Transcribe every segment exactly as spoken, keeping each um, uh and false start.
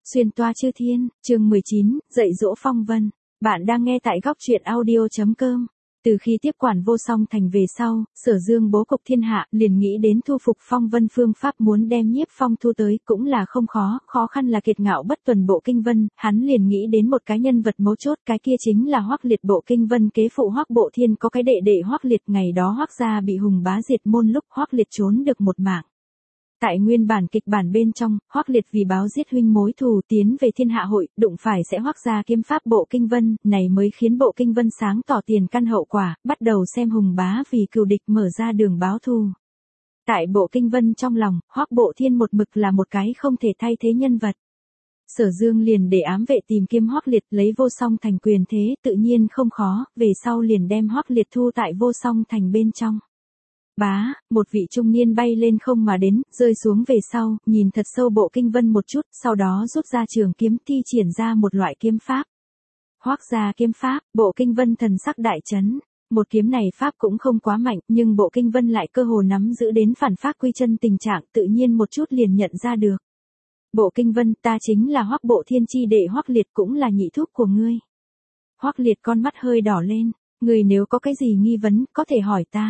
Xuyên toa chư thiên, chương mười chín, dạy dỗ phong vân. Bạn đang nghe tại góc truyện audio chấm com. Từ khi tiếp quản Vô Song Thành về sau, Sở Dương bố cục thiên hạ, liền nghĩ đến thu phục phong vân phương pháp, muốn đem Nhiếp Phong thu tới, cũng là không khó, khó khăn là kiệt ngạo bất tuần Bộ Kinh Vân, hắn liền nghĩ đến một cái nhân vật mấu chốt, cái kia chính là Hoắc Liệt. Bộ Kinh Vân kế phụ Hoắc Bộ Thiên có cái đệ đệ Hoắc Liệt, ngày đó Hoắc gia bị Hùng Bá diệt môn lúc Hoắc Liệt trốn được một mạng. Tại nguyên bản kịch bản bên trong, Hoắc Liệt vì báo giết huynh mối thù tiến về Thiên Hạ hội, đụng phải sẽ Hoắc gia kiếm pháp Bộ Kinh Vân, này mới khiến Bộ Kinh Vân sáng tỏ tiền căn hậu quả, bắt đầu xem Hùng Bá vì cừu địch mở ra đường báo thù. Tại Bộ Kinh Vân trong lòng, Hoắc Bộ Thiên một mực là một cái không thể thay thế nhân vật. Sở Dương liền để ám vệ tìm kiếm Hoắc Liệt, lấy Vô Song Thành quyền thế, tự nhiên không khó, về sau liền đem Hoắc Liệt thu tại Vô Song Thành bên trong. Bá, một vị trung niên bay lên không mà đến, rơi xuống về sau, nhìn thật sâu Bộ Kinh Vân một chút, sau đó rút ra trường kiếm thi triển ra một loại kiếm pháp. Hoắc gia kiếm pháp, Bộ Kinh Vân thần sắc đại chấn. Một kiếm này pháp cũng không quá mạnh, nhưng Bộ Kinh Vân lại cơ hồ nắm giữ đến phản phát quy chân tình trạng, tự nhiên một chút liền nhận ra được. Bộ Kinh Vân, ta chính là Hoắc Bộ Thiên chi đệ Hoắc Liệt, cũng là nhị thúc của ngươi. Hoắc Liệt con mắt hơi đỏ lên, ngươi nếu có cái gì nghi vấn, có thể hỏi ta.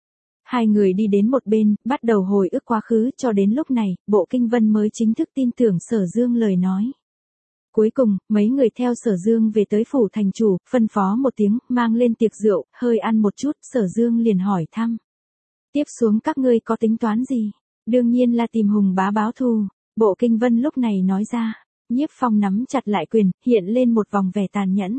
Hai người đi đến một bên, bắt đầu hồi ức quá khứ, cho đến lúc này, Bộ Kinh Vân mới chính thức tin tưởng Sở Dương lời nói. Cuối cùng, mấy người theo Sở Dương về tới phủ thành chủ, phân phó một tiếng, mang lên tiệc rượu, hơi ăn một chút, Sở Dương liền hỏi thăm. Tiếp xuống các ngươi có tính toán gì? Đương nhiên là tìm Hùng Bá báo thù. Bộ Kinh Vân lúc này nói ra. Nhiếp Phong nắm chặt lại quyền, hiện lên một vòng vẻ tàn nhẫn.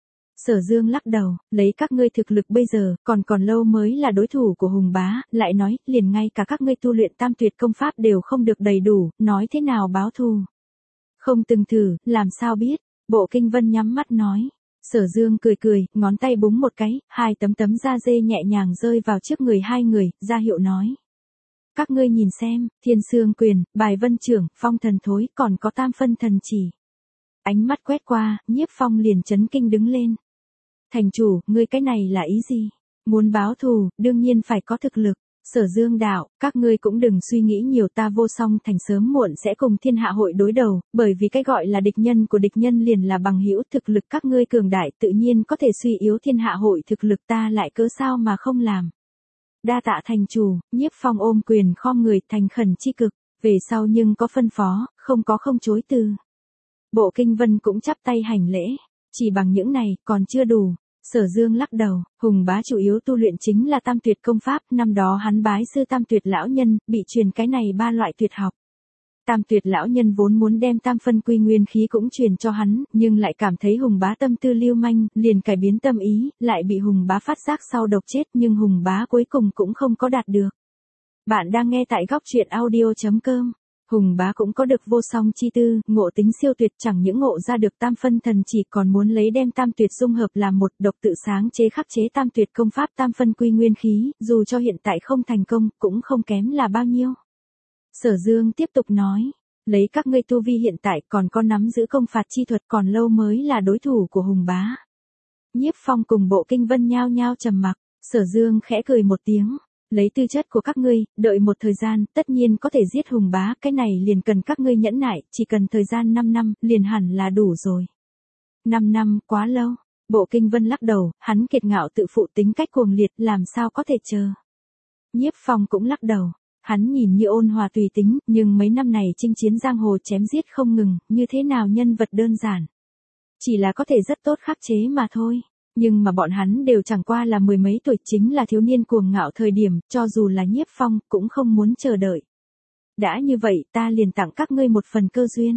Sở Dương lắc đầu, lấy các ngươi thực lực bây giờ, còn còn lâu mới là đối thủ của Hùng Bá, lại nói, liền ngay cả các ngươi tu luyện tam tuyệt công pháp đều không được đầy đủ, nói thế nào báo thù. Không từng thử, làm sao biết, Bộ Kinh Vân nhắm mắt nói. Sở Dương cười cười, ngón tay búng một cái, hai tấm tấm da dê nhẹ nhàng rơi vào trước người hai người, ra hiệu nói. Các ngươi nhìn xem, Thiên Sương Quyền, Bài Vân Trưởng, Phong Thần Thối, còn có Tam Phân Thần Chỉ. Ánh mắt quét qua, Nhiếp Phong liền chấn kinh đứng lên. Thành chủ, ngươi cái này là ý gì? Muốn báo thù, đương nhiên phải có thực lực. Sở Dương đạo, các ngươi cũng đừng suy nghĩ nhiều, ta Vô Song Thành sớm muộn sẽ cùng Thiên Hạ hội đối đầu, bởi vì cái gọi là địch nhân của địch nhân liền là bằng hữu, thực lực các ngươi cường đại tự nhiên có thể suy yếu Thiên Hạ hội thực lực, ta lại cớ sao mà không làm. Đa tạ thành chủ, Nhiếp Phong ôm quyền khom người, thành khẩn chi cực, về sau nhưng có phân phó, không có không chối từ. Bộ Kinh Vân cũng chắp tay hành lễ, chỉ bằng những này, còn chưa đủ. Sở Dương lắc đầu, Hùng Bá chủ yếu tu luyện chính là tam tuyệt công pháp, năm đó hắn bái sư tam tuyệt lão nhân, bị truyền cái này ba loại tuyệt học. Tam tuyệt lão nhân vốn muốn đem tam phân quy nguyên khí cũng truyền cho hắn, nhưng lại cảm thấy Hùng Bá tâm tư lưu manh, liền cải biến tâm ý, lại bị Hùng Bá phát giác sau độc chết, nhưng Hùng Bá cuối cùng cũng không có đạt được. Bạn đang nghe tại góc truyện audio chấm com. Hùng Bá cũng có được vô song chi tư, ngộ tính siêu tuyệt, chẳng những ngộ ra được tam phân thần chỉ, còn muốn lấy đem tam tuyệt dung hợp làm một, độc tự sáng chế khắc chế tam tuyệt công pháp tam phân quy nguyên khí, dù cho hiện tại không thành công, cũng không kém là bao nhiêu. Sở Dương tiếp tục nói, lấy các ngươi tu vi hiện tại còn có nắm giữ công phạt chi thuật, còn lâu mới là đối thủ của Hùng Bá. Nhiếp Phong cùng Bộ Kinh Vân nhao nhao trầm mặc, Sở Dương khẽ cười một tiếng. Lấy tư chất của các ngươi, đợi một thời gian, tất nhiên có thể giết Hùng Bá, cái này liền cần các ngươi nhẫn nại, chỉ cần thời gian năm năm, liền hẳn là đủ rồi. năm năm, quá lâu. Bộ Kinh Vân lắc đầu, hắn kiệt ngạo tự phụ, tính cách cuồng liệt, làm sao có thể chờ. Nhiếp Phong cũng lắc đầu, hắn nhìn như ôn hòa tùy tính, nhưng mấy năm này chinh chiến giang hồ chém giết không ngừng, như thế nào nhân vật đơn giản. Chỉ là có thể rất tốt khắc chế mà thôi. Nhưng mà bọn hắn đều chẳng qua là mười mấy tuổi, chính là thiếu niên cuồng ngạo thời điểm, cho dù là Nhiếp Phong, cũng không muốn chờ đợi. Đã như vậy, ta liền tặng các ngươi một phần cơ duyên.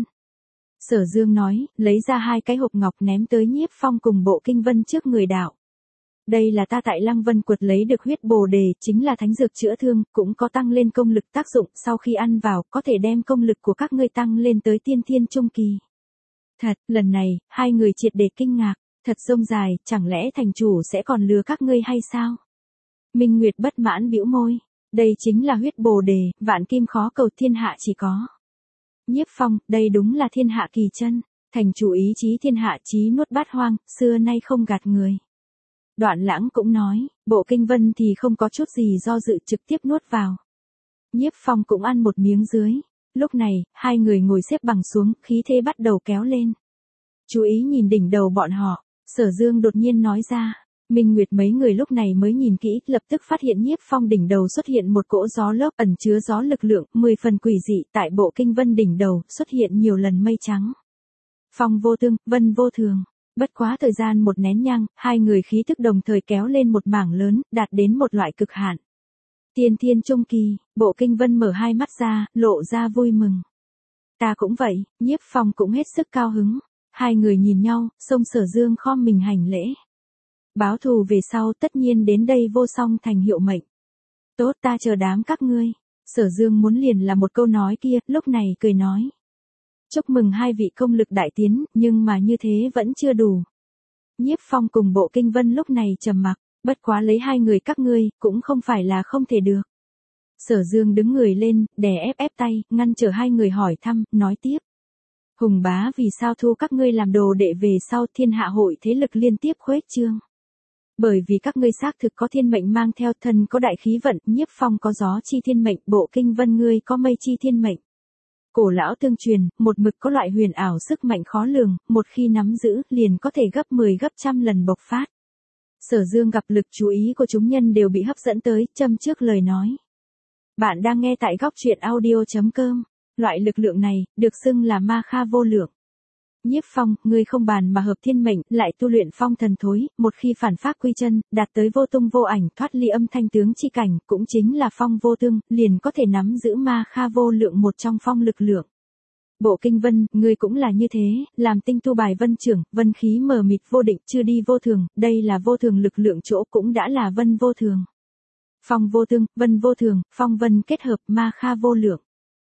Sở Dương nói, lấy ra hai cái hộp ngọc ném tới Nhiếp Phong cùng Bộ Kinh Vân trước người đạo. Đây là ta tại Lăng Vân Quật lấy được huyết bồ đề, chính là thánh dược chữa thương, cũng có tăng lên công lực tác dụng, sau khi ăn vào, có thể đem công lực của các ngươi tăng lên tới tiên thiên trung kỳ. Thật, lần này, hai người triệt để kinh ngạc. Thật rông dài, chẳng lẽ thành chủ sẽ còn lừa các ngươi hay sao? Minh Nguyệt bất mãn bĩu môi. Đây chính là huyết bồ đề, vạn kim khó cầu, thiên hạ chỉ có. Nhiếp Phong, đây đúng là thiên hạ kỳ chân. Thành chủ ý chí thiên hạ chí nuốt bát hoang, xưa nay không gạt người. Đoạn Lãng cũng nói, Bộ Kinh Vân thì không có chút gì do dự, trực tiếp nuốt vào. Nhiếp Phong cũng ăn một miếng dưới. Lúc này, hai người ngồi xếp bằng xuống, khí thế bắt đầu kéo lên. Chú ý nhìn đỉnh đầu bọn họ, Sở Dương đột nhiên nói ra. Minh Nguyệt mấy người lúc này mới nhìn kỹ, lập tức phát hiện Nhiếp Phong đỉnh đầu xuất hiện một cỗ gió lốc ẩn chứa gió lực lượng, mười phần quỷ dị, tại bộ kinh vân đỉnh đầu, xuất hiện nhiều lần mây trắng. Phong vô tương, vân vô thường. Bất quá thời gian một nén nhang, hai người khí tức đồng thời kéo lên một mảng lớn, đạt đến một loại cực hạn. Tiên thiên trung kỳ, bộ kinh vân mở hai mắt ra, lộ ra vui mừng. Ta cũng vậy, Nhiếp Phong cũng hết sức cao hứng. Hai người nhìn nhau, xông Sở Dương khom mình hành lễ. Báo thù về sau tất nhiên đến đây vô song thành hiệu mệnh. Tốt, ta chờ đám các ngươi. Sở Dương muốn liền là một câu nói kia, lúc này cười nói. Chúc mừng hai vị công lực đại tiến, nhưng mà như thế vẫn chưa đủ. Nhiếp Phong cùng bộ kinh vân lúc này trầm mặc, bất quá lấy hai người các ngươi, cũng không phải là không thể được. Sở Dương đứng người lên, đè ép ép tay, ngăn trở hai người hỏi thăm, nói tiếp. Hùng bá vì sao thu các ngươi làm đồ đệ về sau thiên hạ hội thế lực liên tiếp khuếch trương. Bởi vì các ngươi xác thực có thiên mệnh mang theo, thân có đại khí vận, Nhiếp Phong có gió chi thiên mệnh, bộ kinh vân ngươi có mây chi thiên mệnh. Cổ lão tương truyền, một mực có loại huyền ảo sức mạnh khó lường, một khi nắm giữ, liền có thể gấp mười gấp trăm lần bộc phát. Sở Dương gặp lực chú ý của chúng nhân đều bị hấp dẫn tới, châm trước lời nói. Bạn đang nghe tại góc truyện audio chấm com. Loại lực lượng này, được xưng là ma kha vô lượng. Nhiếp Phong, ngươi không bàn mà hợp thiên mệnh, lại tu luyện phong thần thối, một khi phản pháp quy chân, đạt tới vô tung vô ảnh, thoát ly âm thanh tướng chi cảnh, cũng chính là phong vô tương, liền có thể nắm giữ ma kha vô lượng một trong phong lực lượng. Bộ kinh vân, ngươi cũng là như thế, làm tinh tu bài vân trưởng, vân khí mờ mịt vô định, chưa đi vô thường, đây là vô thường lực lượng chỗ cũng đã là vân vô thường. Phong vô tương, vân vô thường, phong vân kết hợp ma kha vô lượng.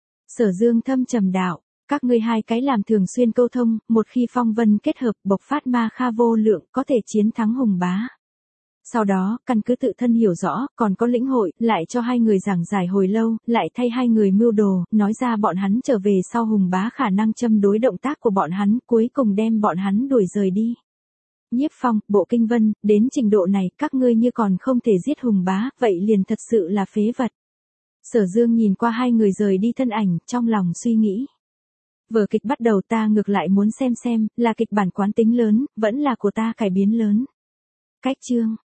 Sở Dương thâm trầm đạo. Các ngươi hai cái làm thường xuyên câu thông, một khi phong vân kết hợp bộc phát ma kha vô lượng có thể chiến thắng hùng bá. Sau đó, căn cứ tự thân hiểu rõ, còn có lĩnh hội, lại cho hai người giảng giải hồi lâu, lại thay hai người mưu đồ, nói ra bọn hắn trở về sau hùng bá khả năng châm đối động tác của bọn hắn, cuối cùng đem bọn hắn đuổi rời đi. Nhiếp Phong, bộ kinh vân, đến trình độ này, các ngươi như còn không thể giết hùng bá, vậy liền thật sự là phế vật. Sở Dương nhìn qua hai người rời đi thân ảnh, trong lòng suy nghĩ. Vở kịch bắt đầu ta ngược lại muốn xem xem, là kịch bản quán tính lớn, vẫn là của ta cải biến lớn. Cách chương,